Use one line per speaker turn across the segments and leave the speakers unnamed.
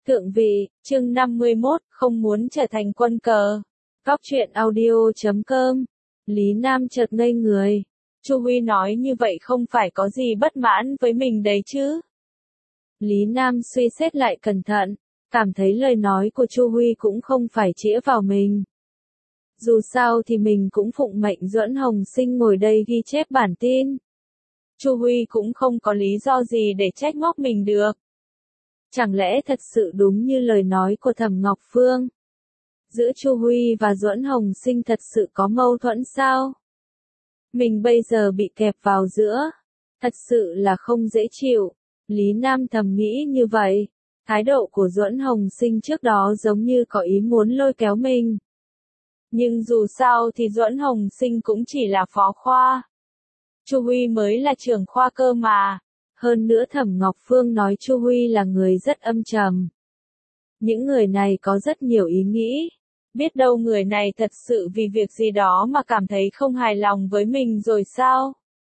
Thượng vị, chương 51, không muốn trở thành quân cờ. Góc truyện audio.com. Lý Nam chợt ngây người. Chu Huy nói như vậy không phải có gì bất mãn với mình đấy chứ? Lý Nam suy xét lại cẩn thận, cảm thấy lời nói của Chu Huy cũng không phải chĩa vào mình. Dù sao thì mình cũng phụng mệnh Duẫn Hồng Sinh ngồi đây ghi chép bản tin. Chu Huy cũng không có lý do gì để trách móc mình được. Chẳng lẽ thật sự đúng như lời nói của Thẩm Ngọc Phương? Giữa Chu Huy và Duẫn Hồng Sinh thật sự có mâu thuẫn sao? Mình bây giờ bị kẹp vào giữa. Thật sự là không dễ chịu. Lý Nam thầm nghĩ như vậy. Thái độ của Duẫn Hồng Sinh trước đó giống như có ý muốn lôi kéo mình. Nhưng dù sao thì Duẫn Hồng Sinh cũng chỉ là phó khoa. Chu Huy mới là trưởng khoa cơ mà. Hơn nữa Thẩm Ngọc Phương nói Chu Huy là người rất âm trầm. Những người này có rất nhiều ý nghĩ. Biết đâu người này thật sự vì việc gì đó mà cảm thấy không hài lòng với mình rồi sao?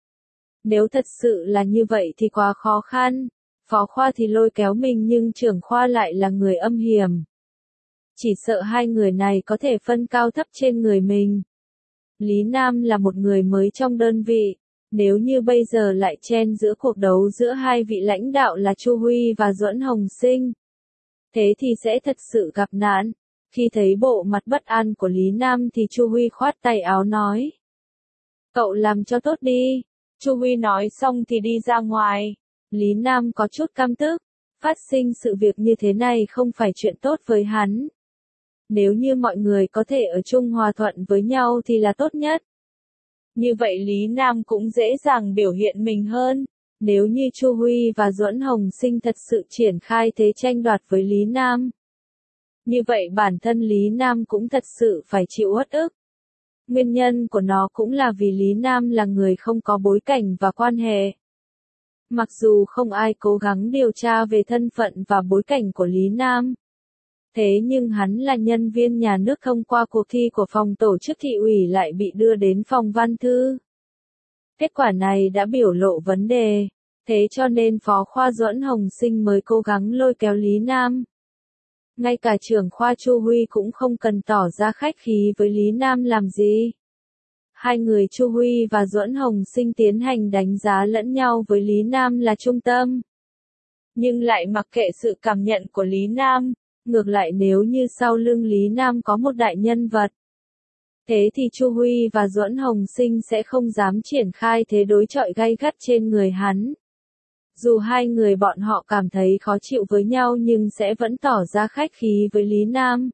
Nếu thật sự là như vậy thì quá khó khăn. Phó khoa thì lôi kéo mình nhưng trưởng khoa lại là người âm hiểm. Chỉ sợ hai người này có thể phân cao thấp trên người mình. Lý Nam là một người mới trong đơn vị. Nếu như bây giờ lại chen giữa cuộc đấu giữa hai vị lãnh đạo là Chu Huy và Duẫn Hồng Sinh, thế thì sẽ thật sự gặp nạn. Khi thấy bộ mặt bất an của Lý Nam thì Chu Huy khoát tay áo nói. Cậu làm cho tốt đi. Chu Huy nói xong thì đi ra ngoài. Lý Nam có chút căm tức. Phát sinh sự việc như thế này không phải chuyện tốt với hắn. Nếu như mọi người có thể ở chung hòa thuận với nhau thì là tốt nhất. Như vậy Lý Nam cũng dễ dàng biểu hiện mình hơn. Nếu như Chu Huy và Duẫn Hồng Sinh thật sự triển khai thế tranh đoạt với Lý Nam, như vậy bản thân Lý Nam cũng thật sự phải chịu uất ức. Nguyên nhân của nó cũng là vì Lý Nam là người không có bối cảnh và quan hệ. Mặc dù không ai cố gắng điều tra về thân phận và bối cảnh của Lý Nam, thế nhưng hắn là nhân viên nhà nước thông qua cuộc thi của phòng tổ chức thị ủy lại bị đưa đến phòng văn thư. Kết quả này đã biểu lộ vấn đề, thế cho nên phó khoa Duẫn Hồng Sinh mới cố gắng lôi kéo Lý Nam. Ngay cả trưởng khoa Chu Huy cũng không cần tỏ ra khách khí với Lý Nam làm gì. Hai người Chu Huy và Duẫn Hồng Sinh tiến hành đánh giá lẫn nhau với Lý Nam là trung tâm. Nhưng lại mặc kệ sự cảm nhận của Lý Nam. Ngược lại nếu như sau lưng Lý Nam có một đại nhân vật, thế thì Chu Huy và Duẫn Hồng Sinh sẽ không dám triển khai thế đối chọi gay gắt trên người hắn. Dù hai người bọn họ cảm thấy khó chịu với nhau nhưng sẽ vẫn tỏ ra khách khí với Lý Nam.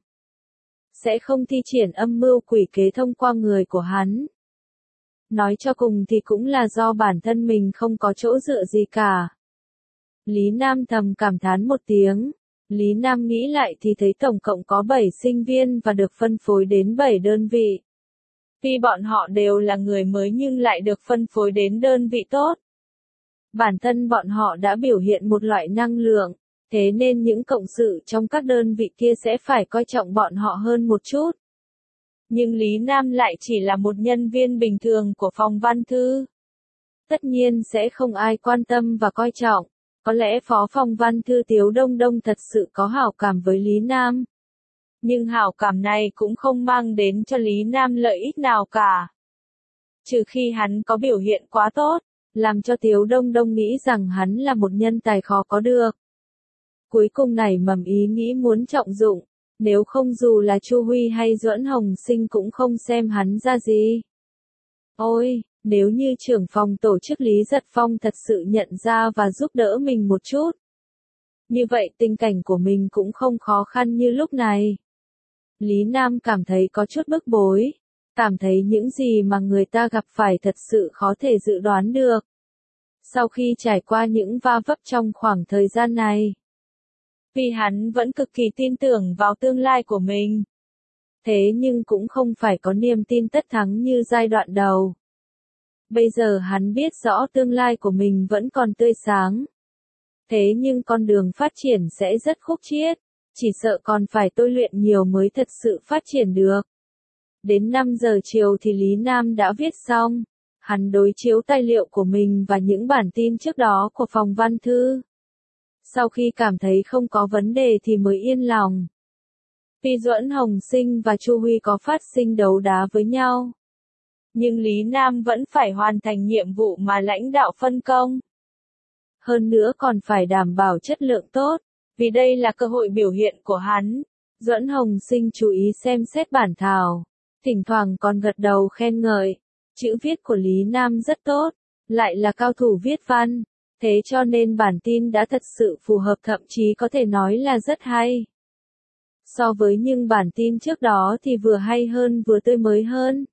Sẽ không thi triển âm mưu quỷ kế thông qua người của hắn. Nói cho cùng thì cũng là do bản thân mình không có chỗ dựa gì cả. Lý Nam thầm cảm thán một tiếng. Lý Nam nghĩ lại thì thấy tổng cộng có 7 sinh viên và được phân phối đến 7 đơn vị. Tuy bọn họ đều là người mới nhưng lại được phân phối đến đơn vị tốt. Bản thân bọn họ đã biểu hiện một loại năng lượng, thế nên những cộng sự trong các đơn vị kia sẽ phải coi trọng bọn họ hơn một chút. Nhưng Lý Nam lại chỉ là một nhân viên bình thường của phòng văn thư. Tất nhiên sẽ không ai quan tâm và coi trọng. Có lẽ phó phòng văn thư Tiếu Đông Đông thật sự có hảo cảm với Lý Nam. Nhưng hảo cảm này cũng không mang đến cho Lý Nam lợi ích nào cả. Trừ khi hắn có biểu hiện quá tốt, làm cho Tiếu Đông Đông nghĩ rằng hắn là một nhân tài khó có được. Cuối cùng nảy mầm ý nghĩ muốn trọng dụng, nếu không dù là Chu Huy hay Duẫn Hồng Sinh cũng không xem hắn ra gì. Ôi! Nếu như trưởng phòng tổ chức Lý Giật Phong thật sự nhận ra và giúp đỡ mình một chút. Như vậy tình cảnh của mình cũng không khó khăn như lúc này. Lý Nam cảm thấy có chút bức bối. Cảm thấy những gì mà người ta gặp phải thật sự khó thể dự đoán được. Sau khi trải qua những va vấp trong khoảng thời gian này. Vì hắn vẫn cực kỳ tin tưởng vào tương lai của mình. Thế nhưng cũng không phải có niềm tin tất thắng như giai đoạn đầu. Bây giờ hắn biết rõ tương lai của mình vẫn còn tươi sáng. Thế nhưng con đường phát triển sẽ rất khúc chiết, chỉ sợ còn phải tôi luyện nhiều mới thật sự phát triển được. Đến 5 giờ chiều thì Lý Nam đã viết xong. Hắn đối chiếu tài liệu của mình và những bản tin trước đó của phòng văn thư. sau khi cảm thấy không có vấn đề thì mới yên lòng. Tuy Duẫn Hồng Sinh và Chu Huy có phát sinh đấu đá với nhau, nhưng Lý Nam vẫn phải hoàn thành nhiệm vụ mà lãnh đạo phân công. Hơn nữa còn phải đảm bảo chất lượng tốt, vì đây là cơ hội biểu hiện của hắn. Duẫn Hồng Sinh chú ý xem xét bản thảo, thỉnh thoảng còn gật đầu khen ngợi. Chữ viết của Lý Nam rất tốt, lại là cao thủ viết văn, thế cho nên bản tin đã thật sự phù hợp, thậm chí có thể nói là rất hay. So với những bản tin trước đó thì vừa hay hơn vừa tươi mới hơn.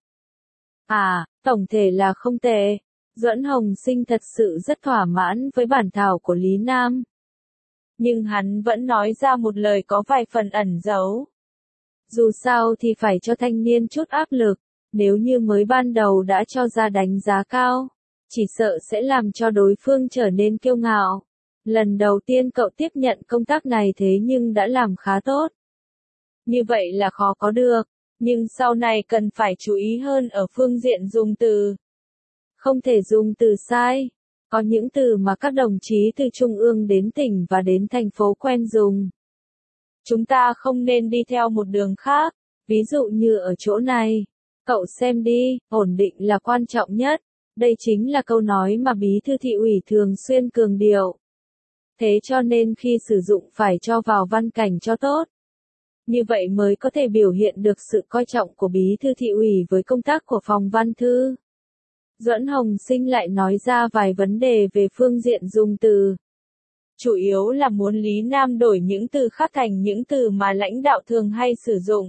Tổng thể là không tệ. Duẫn Hồng Sinh thật sự rất thỏa mãn với bản thảo của Lý Nam. Nhưng hắn vẫn nói ra một lời có vài phần ẩn giấu. Dù sao thì phải cho thanh niên chút áp lực, nếu như mới ban đầu đã cho ra đánh giá cao, chỉ sợ sẽ làm cho đối phương trở nên kiêu ngạo. Lần đầu tiên cậu tiếp nhận công tác này thế nhưng đã làm khá tốt. Như vậy là khó có được, nhưng sau này cần phải chú ý hơn ở phương diện dùng từ. Không thể dùng từ sai. Có những từ mà các đồng chí từ trung ương đến tỉnh và đến thành phố quen dùng. Chúng ta không nên đi theo một đường khác, ví dụ như ở chỗ này. Cậu xem đi, ổn định là quan trọng nhất. Đây chính là câu nói mà bí thư thị ủy thường xuyên cường điệu. Thế cho nên khi sử dụng phải cho vào văn cảnh cho tốt. Như vậy mới có thể biểu hiện được sự coi trọng của bí thư thị ủy với công tác của phòng văn thư. Duẫn Hồng Sinh lại nói ra vài vấn đề về phương diện dùng từ. Chủ yếu là muốn Lý Nam đổi những từ khác thành những từ mà lãnh đạo thường hay sử dụng.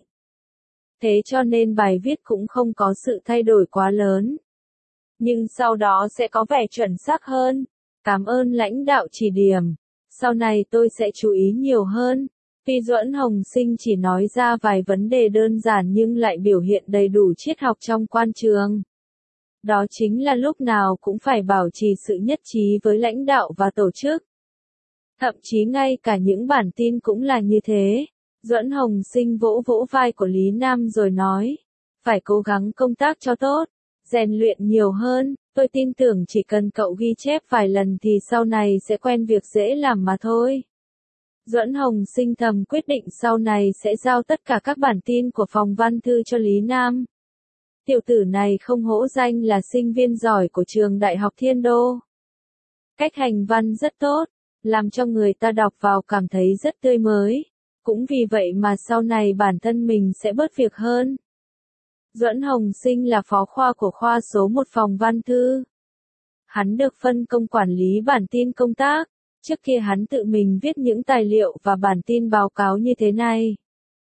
Thế cho nên bài viết cũng không có sự thay đổi quá lớn. Nhưng sau đó sẽ có vẻ chuẩn xác hơn. Cảm ơn lãnh đạo chỉ điểm. Sau này tôi sẽ chú ý nhiều hơn. Tuy Duẫn Hồng Sinh chỉ nói ra vài vấn đề đơn giản nhưng lại biểu hiện đầy đủ triết học trong quan trường. Đó chính là lúc nào cũng phải bảo trì sự nhất trí với lãnh đạo và tổ chức. Thậm chí ngay cả những bản tin cũng là như thế. Duẫn Hồng Sinh vỗ vỗ vai của Lý Nam rồi nói, phải cố gắng công tác cho tốt, rèn luyện nhiều hơn, tôi tin tưởng chỉ cần cậu ghi chép vài lần thì sau này sẽ quen việc dễ làm mà thôi. Duẫn Hồng Sinh thầm quyết định sau này sẽ giao tất cả các bản tin của phòng văn thư cho Lý Nam. Tiểu tử này không hổ danh là sinh viên giỏi của trường Đại học Thiên Đô. Cách hành văn rất tốt, làm cho người ta đọc vào cảm thấy rất tươi mới. Cũng vì vậy mà sau này bản thân mình sẽ bớt việc hơn. Duẫn Hồng Sinh là phó khoa của khoa số 1 phòng văn thư. Hắn được phân công quản lý bản tin công tác. Trước kia hắn tự mình viết những tài liệu và bản tin báo cáo như thế này.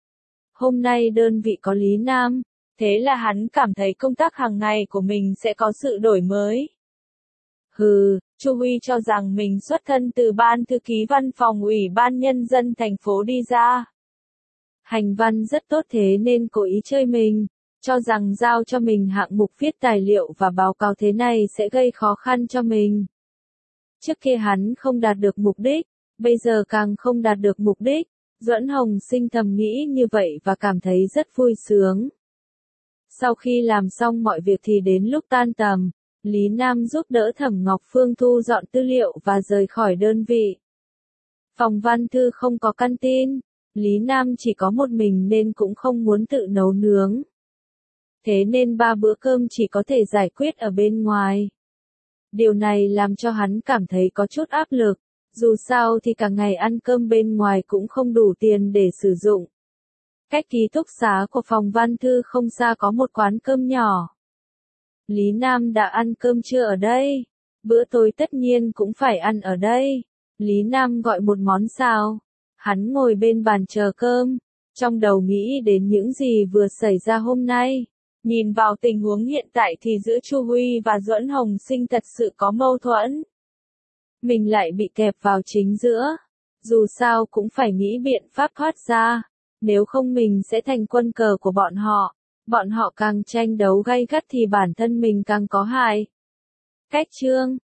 Hôm nay đơn vị có Lý Nam, thế là hắn cảm thấy công tác hàng ngày của mình sẽ có sự đổi mới. Chu Huy cho rằng mình xuất thân từ ban thư ký văn phòng Ủy ban Nhân dân thành phố đi ra. Hành văn rất tốt thế nên cố ý chơi mình, cho rằng giao cho mình hạng mục viết tài liệu và báo cáo thế này sẽ gây khó khăn cho mình. Trước kia hắn không đạt được mục đích, bây giờ càng không đạt được mục đích. Duẫn Hồng Sinh thầm nghĩ như vậy và cảm thấy rất vui sướng. Sau khi làm xong mọi việc thì đến lúc tan tầm, Lý Nam giúp đỡ Thẩm Ngọc Phương thu dọn tư liệu và rời khỏi đơn vị. Phòng văn thư không có căn tin, Lý Nam chỉ có một mình nên cũng không muốn tự nấu nướng. Thế nên 3 bữa cơm chỉ có thể giải quyết ở bên ngoài. Điều này làm cho hắn cảm thấy có chút áp lực, dù sao thì cả ngày ăn cơm bên ngoài cũng không đủ tiền để sử dụng. Cách ký túc xá của phòng văn thư không xa có một quán cơm nhỏ. Lý Nam đã ăn cơm trưa ở đây, bữa tối tất nhiên cũng phải ăn ở đây. Lý Nam gọi một món xào. Hắn ngồi bên bàn chờ cơm, trong đầu nghĩ đến những gì vừa xảy ra hôm nay. Nhìn vào tình huống hiện tại thì giữa Chu Huy và Duẫn Hồng Sinh thật sự có mâu thuẫn. Mình lại bị kẹp vào chính giữa. Dù sao cũng phải nghĩ biện pháp thoát ra. Nếu không mình sẽ thành quân cờ của bọn họ. Bọn họ càng tranh đấu gay gắt thì bản thân mình càng có hại. Cách chương